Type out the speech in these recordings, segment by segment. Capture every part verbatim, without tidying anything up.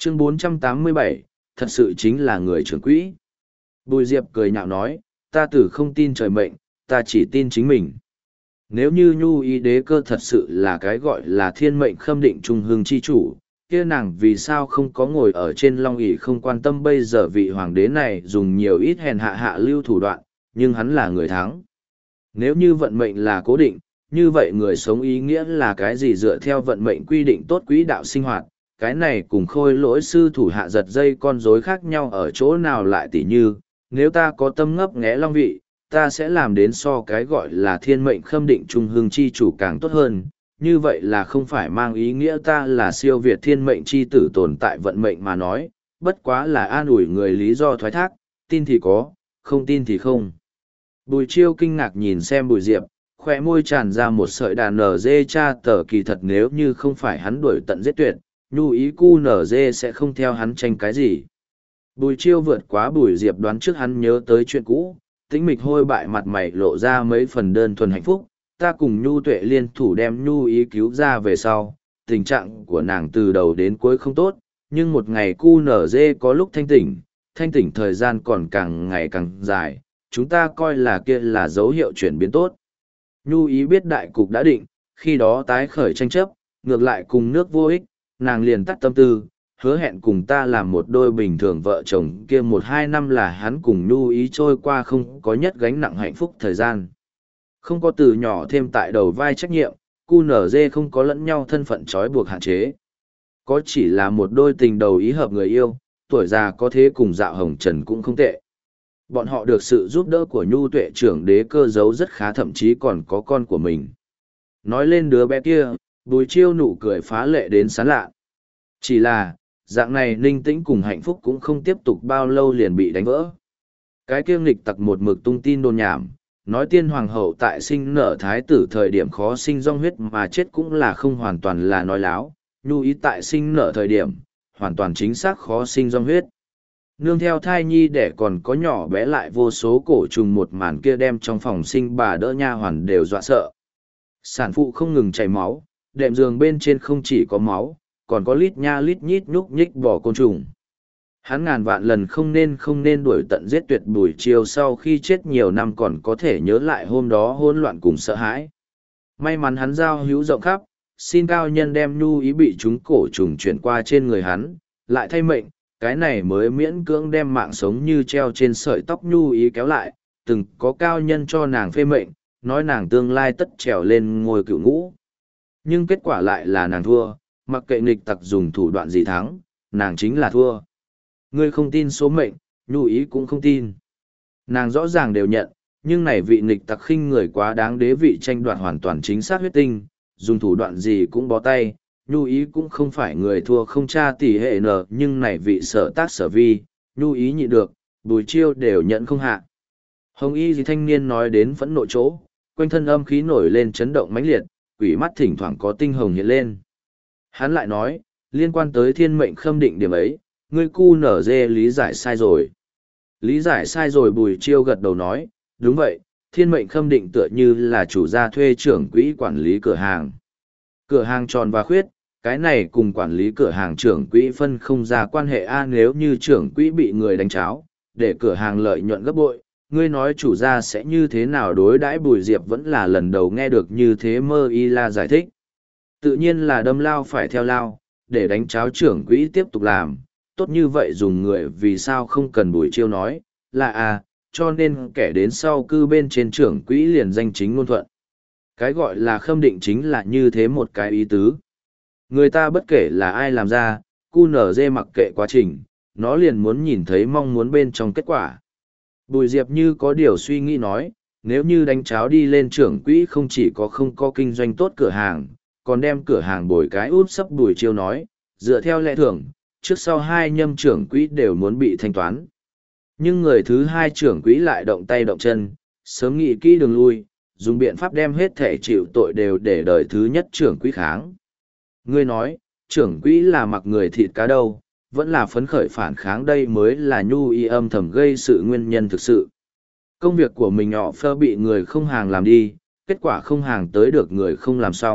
Chương bốn trăm tám mươi bảy, thật sự chính là người trưởng quỹ. Bùi Diệp cười nhạo nói, ta tử không tin trời mệnh, ta chỉ tin chính mình. Nếu như nhu ý đế cơ thật sự là cái gọi là thiên mệnh khâm định trung hương chi chủ, kia nàng vì sao không có ngồi ở trên long ỷ không quan tâm bây giờ vị hoàng đế này dùng nhiều ít hèn hạ hạ lưu thủ đoạn, nhưng hắn là người thắng. Nếu như vận mệnh là cố định, như vậy người sống ý nghĩa là cái gì dựa theo vận mệnh quy định tốt quỹ đạo sinh hoạt, cái này cùng khôi lỗi sư thủ hạ giật dây con rối khác nhau ở chỗ nào lại tỉ như, nếu ta có tâm ngấp nghé long vị, ta sẽ làm đến so cái gọi là thiên mệnh khâm định trung hương chi chủ càng tốt hơn, như vậy là không phải mang ý nghĩa ta là siêu việt thiên mệnh chi tử tồn tại vận mệnh mà nói, bất quá là an ủi người lý do thoái thác, tin thì có, không tin thì không. Bùi Chiêu kinh ngạc nhìn xem Bùi Diệp, khỏe môi tràn ra một sợi đàn nở dê cha tờ kỳ thật nếu như không phải hắn đuổi tận giết tuyệt, nhu ý cu nở dê sẽ không theo hắn tranh cái gì. Bùi Chiêu vượt quá Bùi Diệp đoán trước hắn nhớ tới chuyện cũ, tĩnh mịch hôi bại mặt mày lộ ra mấy phần đơn thuần hạnh phúc, ta cùng nhu tuệ liên thủ đem nhu ý cứu ra về sau, tình trạng của nàng từ đầu đến cuối không tốt, nhưng một ngày cu nở dê có lúc thanh tỉnh, thanh tỉnh thời gian còn càng ngày càng dài, chúng ta coi là kia là dấu hiệu chuyển biến tốt. Nhu ý biết đại cục đã định, khi đó tái khởi tranh chấp, ngược lại cùng nước vô ích, nàng liền tắt tâm tư, hứa hẹn cùng ta làm một đôi bình thường vợ chồng kia một hai năm là hắn cùng Nhu ý trôi qua không có nhất gánh nặng hạnh phúc thời gian. Không có từ nhỏ thêm tại đầu vai trách nhiệm, cu nở dê không có lẫn nhau thân phận trói buộc hạn chế. Có chỉ là một đôi tình đầu ý hợp người yêu, tuổi già có thế cùng dạo hồng trần cũng không tệ. Bọn họ được sự giúp đỡ của nhu tuệ trưởng đế cơ giấu rất khá thậm chí còn có con của mình. Nói lên đứa bé kia, Bùi Chiêu nụ cười phá lệ đến sán lạ. Chỉ là, dạng này ninh tĩnh cùng hạnh phúc cũng không tiếp tục bao lâu liền bị đánh vỡ. Cái kia nghịch tặc một mực tung tin đồn nhảm, nói tiên hoàng hậu tại sinh nở thái tử thời điểm khó sinh dòng huyết mà chết cũng là không hoàn toàn là nói láo, nhu ý tại sinh nở thời điểm, hoàn toàn chính xác khó sinh dòng huyết. Nương theo thai nhi để còn có nhỏ bé lại vô số cổ trùng một màn kia đem trong phòng sinh bà đỡ nha hoàn đều dọa sợ. Sản phụ không ngừng chảy máu, đệm giường bên trên không chỉ có máu, còn có lít nha lít nhít nhúc nhích bỏ côn trùng. Hắn ngàn vạn lần không nên không nên đuổi tận giết tuyệt Bùi Chiêu sau khi chết nhiều năm còn có thể nhớ lại hôm đó hỗn loạn cùng sợ hãi. May mắn hắn giao hữu rộng khắp, xin cao nhân đem nhu ý bị chúng cổ trùng chuyển qua trên người hắn, lại thay mệnh, cái này mới miễn cưỡng đem mạng sống như treo trên sợi tóc nhu ý kéo lại, từng có cao nhân cho nàng phê mệnh, nói nàng tương lai tất trèo lên ngôi cựu ngũ. Nhưng kết quả lại là nàng thua, mặc kệ nghịch tặc dùng thủ đoạn gì thắng, nàng chính là thua. Ngươi không tin số mệnh, nhu ý cũng không tin. Nàng rõ ràng đều nhận, nhưng này vị nghịch tặc khinh người quá đáng đế vị tranh đoạt hoàn toàn chính xác huyết tinh, dùng thủ đoạn gì cũng bó tay, nhu ý cũng không phải người thua không tra tỷ hệ nở, nhưng này vị sở tác sở vi, nhu ý nhịn được, Bùi Chiêu đều nhận không hạ. Hồng y gì thanh niên nói đến phẫn nộ chỗ, quanh thân âm khí nổi lên chấn động mãnh liệt, quỷ mắt thỉnh thoảng có tinh hồng hiện lên. Hắn lại nói, liên quan tới thiên mệnh khâm định điểm ấy, ngươi cu nở dê lý giải sai rồi. Lý giải sai rồi Bùi Chiêu gật đầu nói, đúng vậy, thiên mệnh khâm định tựa như là chủ gia thuê trưởng quỹ quản lý cửa hàng. Cửa hàng tròn và khuyết, cái này cùng quản lý cửa hàng trưởng quỹ phân không ra quan hệ A, nếu như trưởng quỹ bị người đánh cháo, để cửa hàng lợi nhuận gấp bội, ngươi nói chủ gia sẽ như thế nào đối đãi. Bùi Diệp vẫn là lần đầu nghe được như thế mơ y la giải thích. Tự nhiên là đâm lao phải theo lao, để đánh cháo trưởng quỹ tiếp tục làm, tốt như vậy dùng người vì sao không cần Bùi Chiêu nói, là à, cho nên kẻ đến sau cư bên trên trưởng quỹ liền danh chính ngôn thuận. Cái gọi là khâm định chính là như thế một cái ý tứ. Người ta bất kể là ai làm ra, cu nở dê mặc kệ quá trình, nó liền muốn nhìn thấy mong muốn bên trong kết quả. Bùi Diệp như có điều suy nghĩ nói, nếu như đánh cháo đi lên trưởng quỹ không chỉ có không có kinh doanh tốt cửa hàng, còn đem cửa hàng bồi cái út sấp. Bùi Chiêu nói, dựa theo lẽ thường, trước sau hai nhâm trưởng quỹ đều muốn bị thanh toán. Nhưng người thứ hai trưởng quỹ lại động tay động chân, sớm nghĩ kỹ đường lui, dùng biện pháp đem hết thể chịu tội đều để đời thứ nhất trưởng quỹ kháng. Ngươi nói, trưởng quỹ là mặc người thịt cá đâu, vẫn là phấn khởi phản kháng, đây mới là nhu y âm thầm gây sự nguyên nhân thực sự. Công việc của mình họ phơ bị người không hàng làm đi, kết quả không hàng tới được người không làm xong,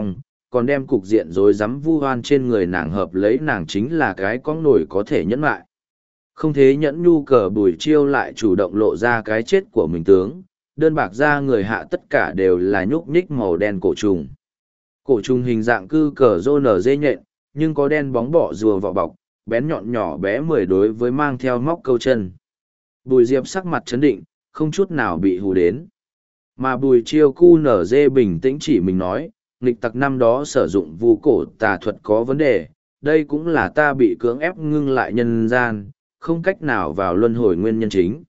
còn đem cục diện rối rắm vu oan trên người nàng hợp lấy nàng chính là cái con nổi có thể nhẫn lại. Không thế nhẫn nhu cờ Bùi Chiêu lại chủ động lộ ra cái chết của mình tướng, đơn bạc ra người hạ tất cả đều là nhúc nhích màu đen cổ trùng. Cổ trùng hình dạng cư cờ rô nở dê nhện, nhưng có đen bóng bọ rùa vỏ bọc, bén nhọn nhỏ bé mười đối với mang theo móc câu chân. Bùi Diệp sắc mặt chấn định, không chút nào bị hù đến. Mà Bùi Chiêu cu nở dê bình tĩnh chỉ mình nói, nghịch tặc năm đó sử dụng vu cổ tà thuật có vấn đề, đây cũng là ta bị cưỡng ép ngưng lại nhân gian, không cách nào vào luân hồi nguyên nhân chính.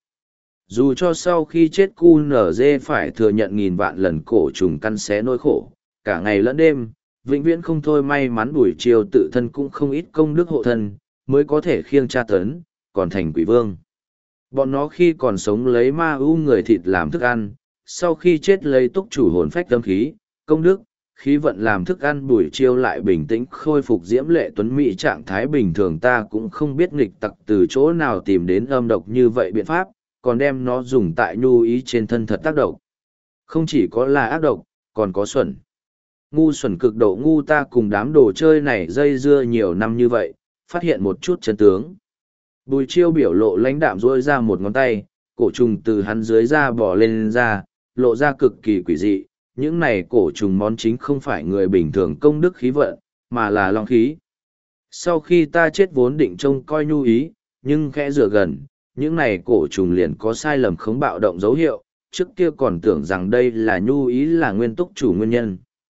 Dù cho sau khi chết cu nở dê phải thừa nhận nghìn vạn lần cổ trùng căn xé nỗi khổ, cả ngày lẫn đêm, vĩnh viễn không thôi may mắn Bùi Chiêu tự thân cũng không ít công đức hộ thân, mới có thể khiêng tra tấn, còn thành quỷ vương. Bọn nó khi còn sống lấy ma ưu người thịt làm thức ăn, sau khi chết lấy túc chủ hồn phách tâm khí, công đức, khí vận làm thức ăn. Bùi Chiêu lại bình tĩnh khôi phục diễm lệ tuấn mỹ trạng thái bình thường, ta cũng không biết nghịch tặc từ chỗ nào tìm đến âm độc như vậy biện pháp, còn đem nó dùng tại nhu ý trên thân thật tác độc. Không chỉ có là ác độc, còn có xuẩn. Ngu xuẩn cực độ ngu, ta cùng đám đồ chơi này dây dưa nhiều năm như vậy, phát hiện một chút chân tướng. Bùi Chiêu biểu lộ lãnh đạm duỗi ra một ngón tay, cổ trùng từ hắn dưới da bò lên ra, lộ ra cực kỳ quỷ dị. Những này cổ trùng món chính không phải người bình thường công đức khí vận, mà là long khí. Sau khi ta chết vốn định trông coi nhu ý, nhưng khẽ rửa gần, những này cổ trùng liền có sai lầm khống bạo động dấu hiệu, trước kia còn tưởng rằng đây là nhu ý là nguyên túc chủ nguyên nhân.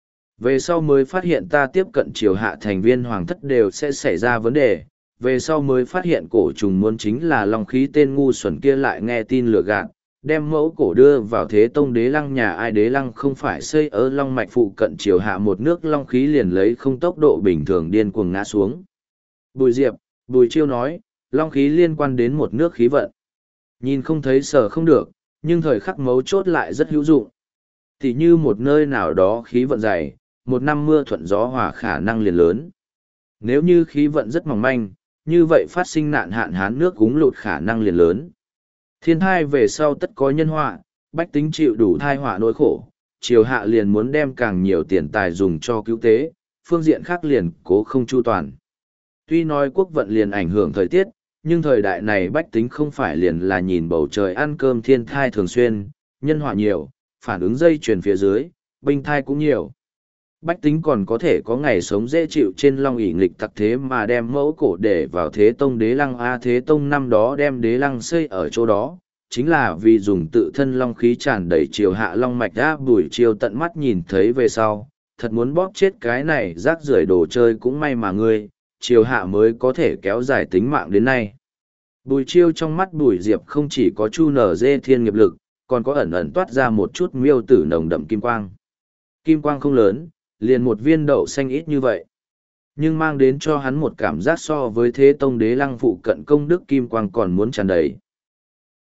Về sau mới phát hiện ta tiếp cận triều hạ thành viên hoàng thất đều sẽ xảy ra vấn đề, về sau mới phát hiện cổ trùng muốn chính là long khí, tên ngu xuẩn kia lại nghe tin lừa gạt, đem mẫu cổ đưa vào Thế Tông Đế Lăng. Nhà ai Đế Lăng không phải xây ở long mạch phụ cận triều hạ, một nước long khí liền lấy không tốc độ bình thường điên cuồng ngã xuống. Bùi Diệp, Bùi Chiêu nói, long khí liên quan đến một nước khí vận. Nhìn không thấy sờ không được, nhưng thời khắc mấu chốt lại rất hữu dụng. Thì như một nơi nào đó khí vận dày, một năm mưa thuận gió hòa khả năng liền lớn. Nếu như khí vận rất mỏng manh, như vậy phát sinh nạn hạn hán nước cúng lụt khả năng liền lớn. Thiên thai về sau tất có nhân họa, bách tính chịu đủ thai họa nỗi khổ, triều hạ liền muốn đem càng nhiều tiền tài dùng cho cứu tế, phương diện khác liền cố không chu toàn. Tuy nói quốc vận liền ảnh hưởng thời tiết, nhưng thời đại này bách tính không phải liền là nhìn bầu trời ăn cơm, thiên thai thường xuyên, nhân họa nhiều, phản ứng dây chuyền phía dưới, binh thai cũng nhiều. Bách tính còn có thể có ngày sống dễ chịu trên long ỷ nghịch tặc thế mà đem mẫu cổ để vào Thế Tông Đế Lăng. A Thế Tông năm đó đem Đế Lăng xây ở chỗ đó, chính là vì dùng tự thân long khí tràn đầy triều hạ long mạch. A Bùi Chiêu tận mắt nhìn thấy về sau, thật muốn bóp chết cái này rác rưởi đồ chơi, cũng may mà ngươi, triều hạ mới có thể kéo dài tính mạng đến nay. Bùi Chiêu trong mắt Bùi Diệp không chỉ có chu nở dê thiên nghiệp lực, còn có ẩn ẩn toát ra một chút miêu tử nồng đậm kim quang. Kim quang không lớn, liền một viên đậu xanh ít như vậy, nhưng mang đến cho hắn một cảm giác so với Thế Tông Đế Lăng phụ cận công đức kim quang còn muốn tràn đầy.